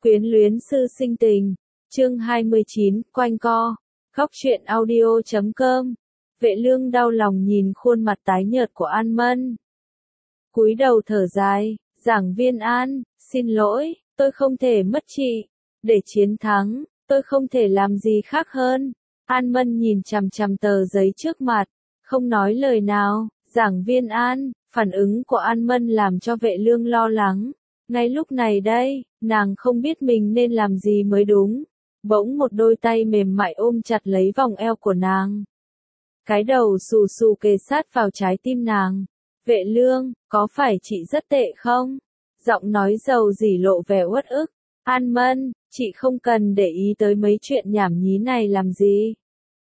Quyến luyến sư sinh tình. Chương 29, quanh co. Góc truyện audio.com. Vệ Lương đau lòng nhìn khuôn mặt tái nhợt của An Mân. Cúi đầu thở dài, giảng viên An, xin lỗi, tôi không thể mất chị. Để chiến thắng, tôi không thể làm gì khác hơn. An Mân nhìn chằm chằm tờ giấy trước mặt, không nói lời nào. Giảng viên An, phản ứng của An Mân làm cho Vệ Lương lo lắng. Ngay lúc này đây, nàng không biết mình nên làm gì mới đúng. Bỗng một đôi tay mềm mại ôm chặt lấy vòng eo của nàng. Cái đầu xù xù kề sát vào trái tim nàng. Vệ Lương, có phải chị rất tệ không? Giọng nói dầu dỉ lộ vẻ uất ức. An Mân, chị không cần để ý tới mấy chuyện nhảm nhí này làm gì.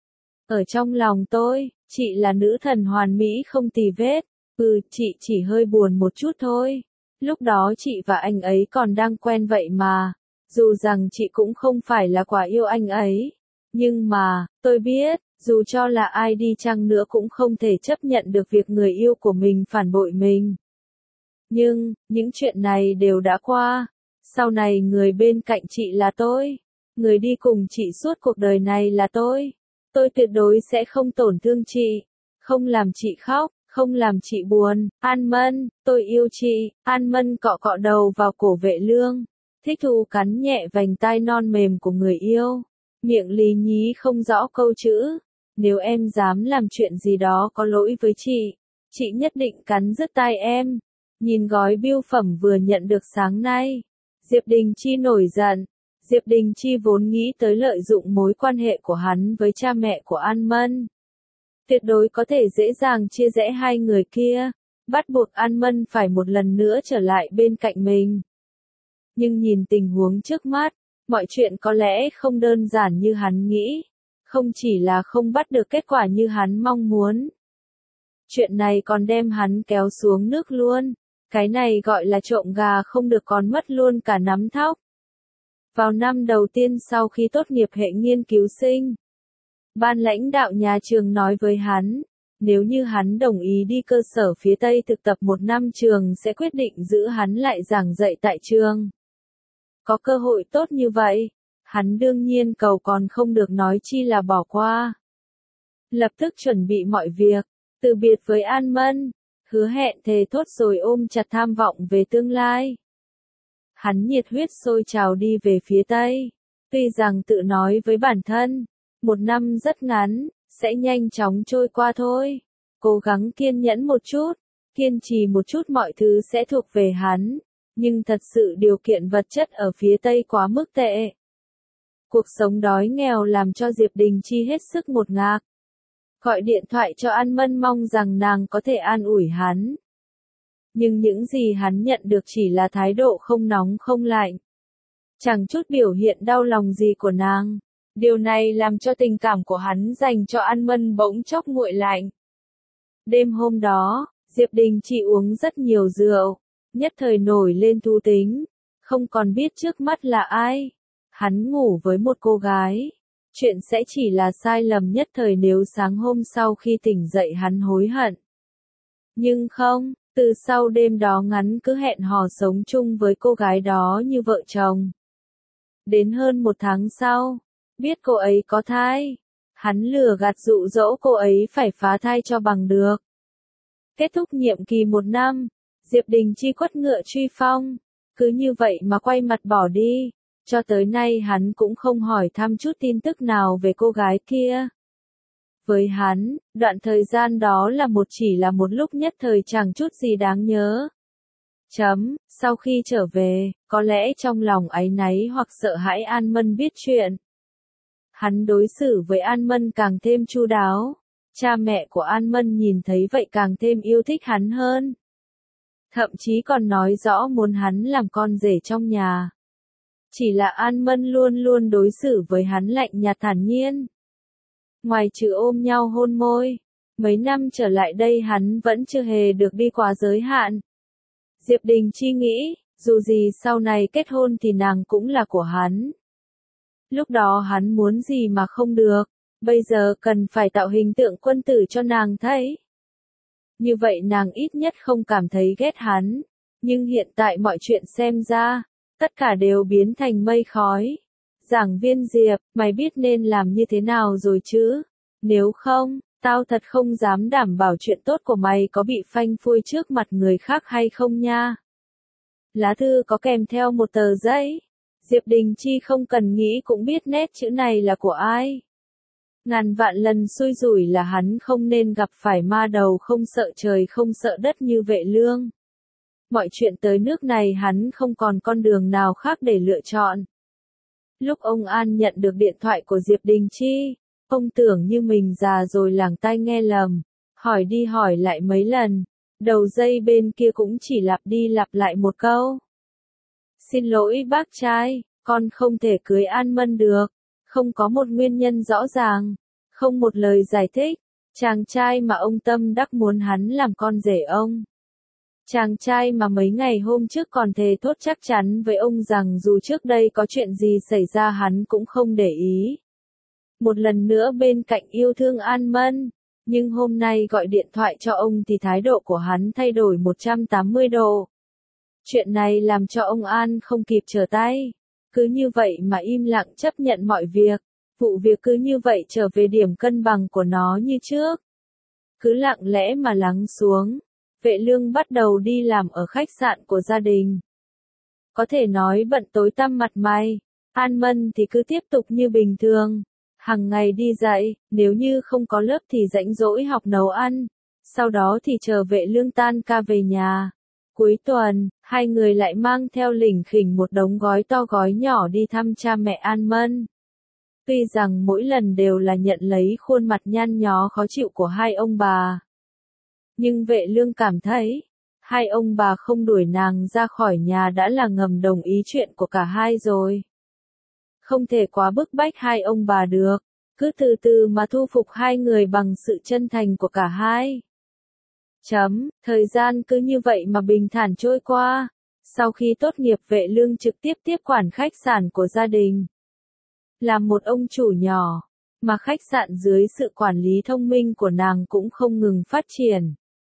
Ở trong lòng tôi, chị là nữ thần hoàn mỹ không tì vết. Chị chỉ hơi buồn một chút thôi. Lúc đó chị và anh ấy còn đang quen vậy mà. Dù rằng chị cũng không phải là quả yêu anh ấy. Nhưng mà, tôi biết, dù cho là ai đi chăng nữa cũng không thể chấp nhận được việc người yêu của mình phản bội mình. Nhưng, những chuyện này đều đã qua. Sau này người bên cạnh chị là tôi. Người đi cùng chị suốt cuộc đời này là tôi. Tôi tuyệt đối sẽ không tổn thương chị. Không làm chị khóc, không làm chị buồn. An Mân, tôi yêu chị. An Mân cọ cọ đầu vào cổ Vệ Lương. Thích thú cắn nhẹ vành tai non mềm của người yêu. Miệng lí nhí không rõ câu chữ. Nếu em dám làm chuyện gì đó có lỗi với chị nhất định cắn rứt tai em. Nhìn gói bưu phẩm vừa nhận được sáng nay. Diệp Đình Chi nổi giận. Diệp Đình Chi vốn nghĩ tới lợi dụng mối quan hệ của hắn với cha mẹ của An Mân. Tuyệt đối có thể dễ dàng chia rẽ hai người kia. Bắt buộc An Mân phải một lần nữa trở lại bên cạnh mình. Nhưng nhìn tình huống trước mắt, mọi chuyện có lẽ không đơn giản như hắn nghĩ. Không chỉ là không bắt được kết quả như hắn mong muốn. Chuyện này còn đem hắn kéo xuống nước luôn. Cái này gọi là trộm gà không được còn mất luôn cả nắm thóc. Vào năm đầu tiên sau khi tốt nghiệp hệ nghiên cứu sinh, ban lãnh đạo nhà trường nói với hắn, nếu như hắn đồng ý đi cơ sở phía Tây thực tập 1 năm trường sẽ quyết định giữ hắn lại giảng dạy tại trường. Có cơ hội tốt như vậy, hắn đương nhiên cầu còn không được nói chi là bỏ qua. Lập tức chuẩn bị mọi việc, từ biệt với An Mân, hứa hẹn thề thốt rồi ôm chặt tham vọng về tương lai. Hắn nhiệt huyết sôi trào đi về phía Tây. Tuy rằng tự nói với bản thân, 1 năm rất ngắn, sẽ nhanh chóng trôi qua thôi. Cố gắng kiên nhẫn một chút, kiên trì một chút mọi thứ sẽ thuộc về hắn. Nhưng thật sự điều kiện vật chất ở phía Tây quá mức tệ. Cuộc sống đói nghèo làm cho Diệp Đình Chi hết sức ngột ngạt. Gọi điện thoại cho An Mân mong rằng nàng có thể an ủi hắn. Nhưng những gì hắn nhận được chỉ là thái độ không nóng không lạnh. Chẳng chút biểu hiện đau lòng gì của nàng. Điều này làm cho tình cảm của hắn dành cho An Mân bỗng chốc nguội lạnh. Đêm hôm đó, Diệp Đình Chi uống rất nhiều rượu. Nhất thời nổi lên thú tính. Không còn biết trước mắt là ai. Hắn ngủ với một cô gái. Chuyện sẽ chỉ là sai lầm nhất thời nếu sáng hôm sau khi tỉnh dậy hắn hối hận. Nhưng không, từ sau đêm đó ngắn cứ hẹn hò sống chung với cô gái đó như vợ chồng. Đến hơn 1 tháng sau, biết cô ấy có thai. Hắn lừa gạt dụ dỗ cô ấy phải phá thai cho bằng được. Kết thúc nhiệm kỳ 1 năm, Diệp Đình Chi quất ngựa truy phong. Cứ như vậy mà quay mặt bỏ đi. Cho tới nay hắn cũng không hỏi thăm chút tin tức nào về cô gái kia. Với hắn, đoạn thời gian đó chỉ là một lúc nhất thời chẳng chút gì đáng nhớ. Sau khi trở về, có lẽ trong lòng áy náy hoặc sợ hãi An Mân biết chuyện. Hắn đối xử với An Mân càng thêm chu đáo. Cha mẹ của An Mân nhìn thấy vậy càng thêm yêu thích hắn hơn. Thậm chí còn nói rõ muốn hắn làm con rể trong nhà. Chỉ là An Mân luôn luôn đối xử với hắn lạnh nhạt thản nhiên. Ngoài trừ ôm nhau hôn môi, mấy năm trở lại đây hắn vẫn chưa hề được đi quá giới hạn. Diệp Đình Chi nghĩ, dù gì sau này kết hôn thì nàng cũng là của hắn. Lúc đó hắn muốn gì mà không được, bây giờ cần phải tạo hình tượng quân tử cho nàng thấy. Như vậy nàng ít nhất không cảm thấy ghét hắn, nhưng hiện tại mọi chuyện xem ra, tất cả đều biến thành mây khói. Giảng Viên Diệp, mày biết nên làm như thế nào rồi chứ? Nếu không, tao thật không dám đảm bảo chuyện tốt của mày có bị phanh phui trước mặt người khác hay không nha. Lá thư có kèm theo một tờ giấy. Diệp Đình Chi không cần nghĩ cũng biết nét chữ này là của ai. Ngàn vạn lần xui rủi là hắn không nên gặp phải ma đầu không sợ trời không sợ đất như Vệ Lương. Mọi chuyện tới nước này hắn không còn con đường nào khác để lựa chọn. Lúc ông An nhận được điện thoại của Diệp Đình Chi, ông tưởng như mình già rồi lảng tai nghe lầm, hỏi đi hỏi lại mấy lần, đầu dây bên kia cũng chỉ lặp đi lặp lại một câu. Xin lỗi bác trai, con không thể cưới An Mân được, không có một nguyên nhân rõ ràng, không một lời giải thích, chàng trai mà ông tâm đắc muốn hắn làm con rể ông. Chàng trai mà mấy ngày hôm trước còn thề thốt chắc chắn với ông rằng dù trước đây có chuyện gì xảy ra hắn cũng không để ý. Một lần nữa bên cạnh yêu thương An Mân, nhưng hôm nay gọi điện thoại cho ông thì thái độ của hắn thay đổi 180 độ. Chuyện này làm cho ông An không kịp trở tay. Cứ như vậy mà im lặng chấp nhận mọi việc. Vụ việc cứ như vậy trở về điểm cân bằng của nó như trước. Cứ lặng lẽ mà lắng xuống. Vệ Lương bắt đầu đi làm ở khách sạn của gia đình. Có thể nói bận tối tăm mặt mày. An Mân thì cứ tiếp tục như bình thường. Hằng ngày đi dạy, nếu như không có lớp thì rảnh rỗi học nấu ăn. Sau đó thì chờ Vệ Lương tan ca về nhà. Cuối tuần, hai người lại mang theo lỉnh khỉnh một đống gói to gói nhỏ đi thăm cha mẹ An Mân. Tuy rằng mỗi lần đều là nhận lấy khuôn mặt nhăn nhó khó chịu của hai ông bà. Nhưng Vệ Lương cảm thấy, hai ông bà không đuổi nàng ra khỏi nhà đã là ngầm đồng ý chuyện của cả hai rồi. Không thể quá bức bách hai ông bà được, cứ từ từ mà thu phục hai người bằng sự chân thành của cả hai. Thời gian cứ như vậy mà bình thản trôi qua. Sau khi tốt nghiệp Vệ Lương trực tiếp tiếp quản khách sạn của gia đình. Làm một ông chủ nhỏ, mà khách sạn dưới sự quản lý thông minh của nàng cũng không ngừng phát triển.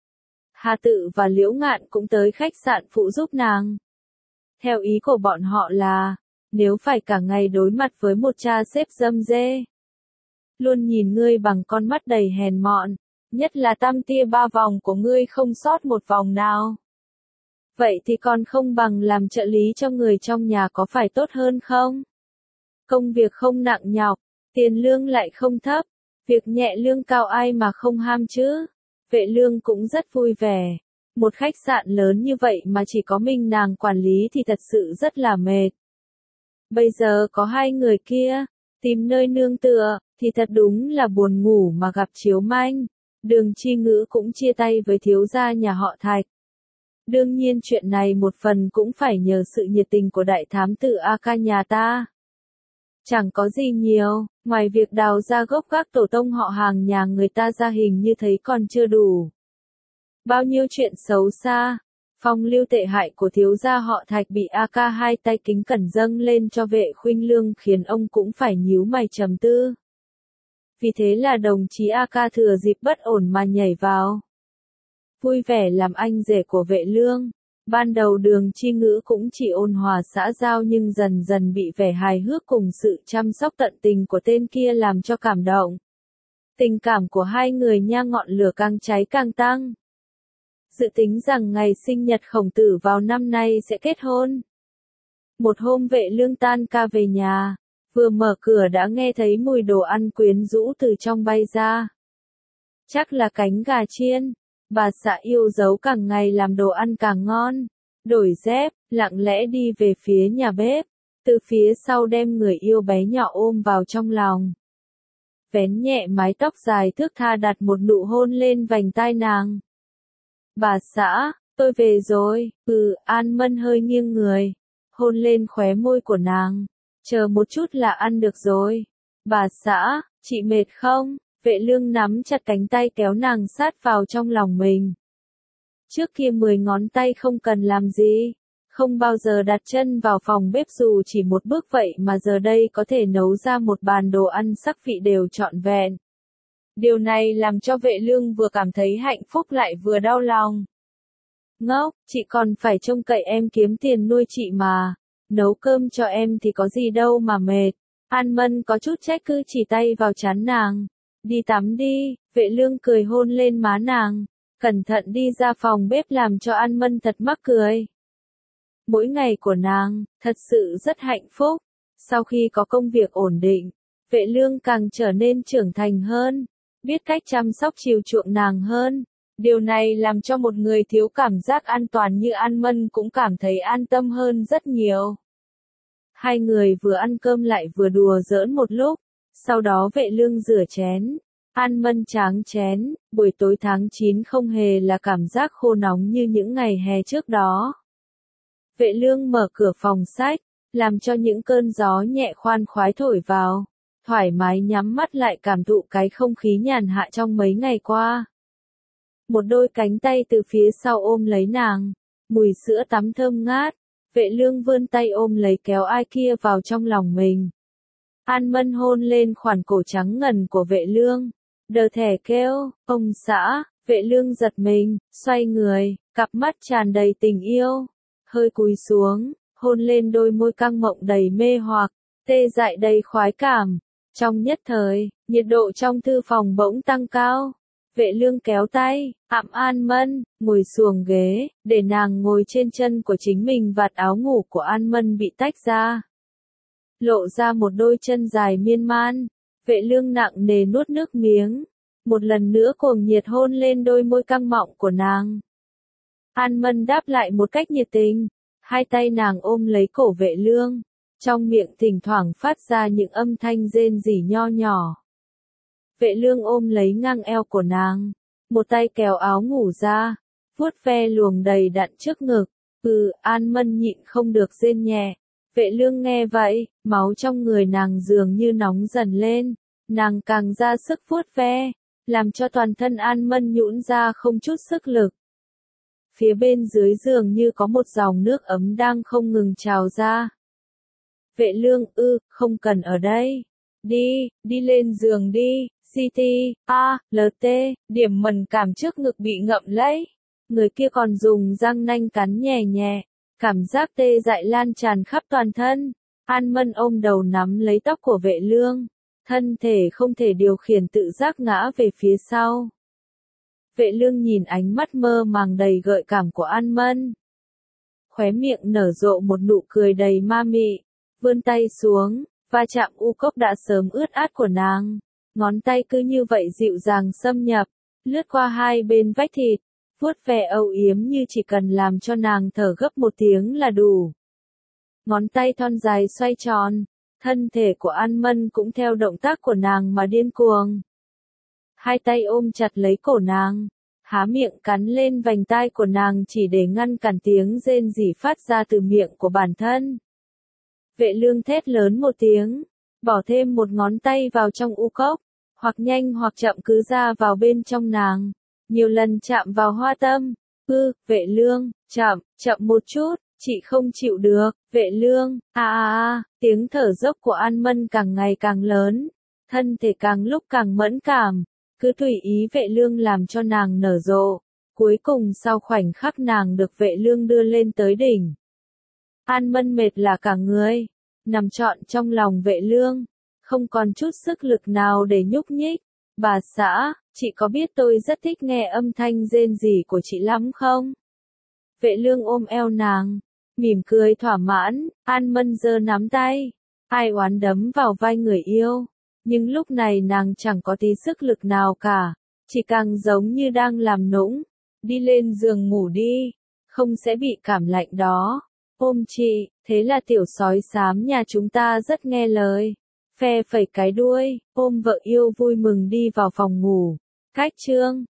Hà Tự và Liễu Ngạn cũng tới khách sạn phụ giúp nàng. Theo ý của bọn họ là, nếu phải cả ngày đối mặt với một cha sếp râm rê, luôn nhìn ngươi bằng con mắt đầy hèn mọn, nhất là tam tia ba vòng của ngươi không sót một vòng nào. Vậy thì còn không bằng làm trợ lý cho người trong nhà có phải tốt hơn không? Công việc không nặng nhọc, tiền lương lại không thấp, việc nhẹ lương cao ai mà không ham chứ? Vệ Lương cũng rất vui vẻ. Một khách sạn lớn như vậy mà chỉ có mình nàng quản lý thì thật sự rất là mệt. Bây giờ có hai người kia, tìm nơi nương tựa, thì thật đúng là buồn ngủ mà gặp chiếu manh. Đường Chi Ngữ cũng chia tay với thiếu gia nhà họ Thạch. Đương nhiên chuyện này một phần cũng phải nhờ sự nhiệt tình của đại thám tử A Ca nhà ta. Chẳng có gì nhiều, ngoài việc đào ra gốc gác tổ tông họ hàng nhà người ta ra hình như thấy còn chưa đủ. Bao nhiêu chuyện xấu xa, phong lưu tệ hại của thiếu gia họ Thạch bị A Ca hai tay kính cẩn dâng lên cho Vệ Khuynh Lương khiến ông cũng phải nhíu mày trầm tư. Vì thế là đồng chí A Ca thừa dịp bất ổn mà nhảy vào. Vui vẻ làm anh rể của Vệ Lương. Ban đầu Đường Chi Ngữ cũng chỉ ôn hòa xã giao nhưng dần dần bị vẻ hài hước cùng sự chăm sóc tận tình của tên kia làm cho cảm động. Tình cảm của hai người nha ngọn lửa càng cháy càng tăng. Dự tính rằng ngày sinh nhật Khổng Tử vào năm nay sẽ kết hôn. Một hôm Vệ Lương tan ca về nhà, vừa mở cửa đã nghe thấy mùi đồ ăn quyến rũ từ trong bay ra. Chắc là cánh gà chiên. Bà xã yêu dấu càng ngày làm đồ ăn càng ngon. Đổi dép, lặng lẽ đi về phía nhà bếp. Từ phía sau đem người yêu bé nhỏ ôm vào trong lòng. Vén nhẹ mái tóc dài thướt tha đặt một nụ hôn lên vành tai nàng. Bà xã, tôi về rồi. An Mân hơi nghiêng người. Hôn lên khóe môi của nàng. Chờ một chút là ăn được rồi. Bà xã, chị mệt không? Vệ Lương nắm chặt cánh tay kéo nàng sát vào trong lòng mình. Trước kia 10 ngón tay không cần làm gì, không bao giờ đặt chân vào phòng bếp dù chỉ một bước vậy mà giờ đây có thể nấu ra một bàn đồ ăn sắc vị đều trọn vẹn. Điều này làm cho Vệ Lương vừa cảm thấy hạnh phúc lại vừa đau lòng. Ngốc, chị còn phải trông cậy em kiếm tiền nuôi chị mà. nấu cơm cho em thì có gì đâu mà mệt. An Mân có chút trách cứ chỉ tay vào trán nàng. Đi tắm đi, Vệ Lương cười hôn lên má nàng, cẩn thận đi ra phòng bếp làm cho An Mân thật mắc cười. Mỗi ngày của nàng, thật sự rất hạnh phúc. Sau khi có công việc ổn định, Vệ Lương càng trở nên trưởng thành hơn, biết cách chăm sóc chiều chuộng nàng hơn. Điều này làm cho một người thiếu cảm giác an toàn như An Mân cũng cảm thấy an tâm hơn rất nhiều. Hai người vừa ăn cơm lại vừa đùa giỡn một lúc, sau đó Vệ Lương rửa chén, An Mân tráng chén. Buổi tối tháng 9 không hề là cảm giác khô nóng như những ngày hè trước đó. Vệ Lương mở cửa phòng sách, làm cho những cơn gió nhẹ khoan khoái thổi vào, thoải mái nhắm mắt lại cảm thụ cái không khí nhàn hạ trong mấy ngày qua. Một đôi cánh tay từ phía sau ôm lấy nàng, mùi sữa tắm thơm ngát. Vệ Lương vươn tay ôm lấy kéo ai kia vào trong lòng mình. An Mân hôn lên khoản cổ trắng ngần của Vệ Lương, đờ thẻ kêu, ông xã. Vệ Lương giật mình, xoay người, cặp mắt tràn đầy tình yêu, hơi cúi xuống, hôn lên đôi môi căng mọng đầy mê hoặc, tê dại đầy khoái cảm. Trong nhất thời, nhiệt độ trong thư phòng bỗng tăng cao. Vệ Lương kéo tay, ẵm An Mân, ngồi xuồng ghế, để nàng ngồi trên chân của chính mình. Vạt áo ngủ của An Mân bị tách ra, lộ ra một đôi chân dài miên man. Vệ Lương nặng nề nuốt nước miếng, một lần nữa cuồng nhiệt hôn lên đôi môi căng mọng của nàng. An Mân đáp lại một cách nhiệt tình, hai tay nàng ôm lấy cổ Vệ Lương, trong miệng thỉnh thoảng phát ra những âm thanh rên rỉ nho nhỏ. Vệ Lương ôm lấy ngang eo của nàng, một tay kéo áo ngủ ra, vuốt ve luồng đầy đặn trước ngực. An Mân nhịn không được rên nhẹ. Vệ Lương nghe vậy, máu trong người nàng dường như nóng dần lên, nàng càng ra sức vuốt ve, làm cho toàn thân An Mân nhũn ra không chút sức lực. Phía bên dưới dường như có một dòng nước ấm đang không ngừng trào ra. Vệ Lương, không cần ở đây. Đi lên giường đi. LT, điểm mẫn cảm trước ngực bị ngậm lấy. Người kia còn dùng răng nanh cắn nhẹ nhẹ, cảm giác tê dại lan tràn khắp toàn thân. An Mân ôm đầu nắm lấy tóc của Vệ Lương, thân thể không thể điều khiển tự giác ngã về phía sau. Vệ Lương nhìn ánh mắt mơ màng đầy gợi cảm của An Mân, khóe miệng nở rộ một nụ cười đầy ma mị, vươn tay xuống, va chạm u cốc đã sớm ướt át của nàng. Ngón tay cứ như vậy dịu dàng xâm nhập, lướt qua hai bên vách thịt, vuốt ve âu yếm như chỉ cần làm cho nàng thở gấp một tiếng là đủ. Ngón tay thon dài xoay tròn, thân thể của An Mân cũng theo động tác của nàng mà điên cuồng. Hai tay ôm chặt lấy cổ nàng, há miệng cắn lên vành tai của nàng chỉ để ngăn cản tiếng rên rỉ phát ra từ miệng của bản thân. Vệ Lương thét lớn một tiếng, bỏ thêm một ngón tay vào trong u cốc, hoặc nhanh hoặc chậm cứ ra vào bên trong nàng, nhiều lần chạm vào hoa tâm. Vệ Lương, chậm một chút, chị không chịu được. Vệ Lương, tiếng thở dốc của An Mân càng ngày càng lớn, thân thể càng lúc càng mẫn cảm, cứ tùy ý Vệ Lương làm cho nàng nở rộ. Cuối cùng sau khoảnh khắc nàng được Vệ Lương đưa lên tới đỉnh, An Mân mệt là cả người, nằm trọn trong lòng Vệ Lương, không còn chút sức lực nào để nhúc nhích. Bà xã, chị có biết tôi rất thích nghe âm thanh rên rỉ của chị lắm không? Vệ Lương ôm eo nàng, mỉm cười thỏa mãn. An Mân giơ nắm tay, ai oán đấm vào vai người yêu, nhưng lúc này nàng chẳng có tí sức lực nào cả, chỉ càng giống như đang làm nũng. Đi lên giường ngủ đi, không sẽ bị cảm lạnh đó. Ôm chị, thế là tiểu sói xám nhà chúng ta rất nghe lời. Phe phẩy cái đuôi, ôm vợ yêu vui mừng đi vào phòng ngủ. Cách chương